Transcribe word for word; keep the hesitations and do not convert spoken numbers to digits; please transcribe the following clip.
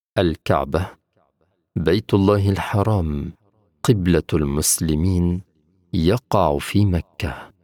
الكعبة بيت الله الحرام قبلة المسلمين، يقع في مكة.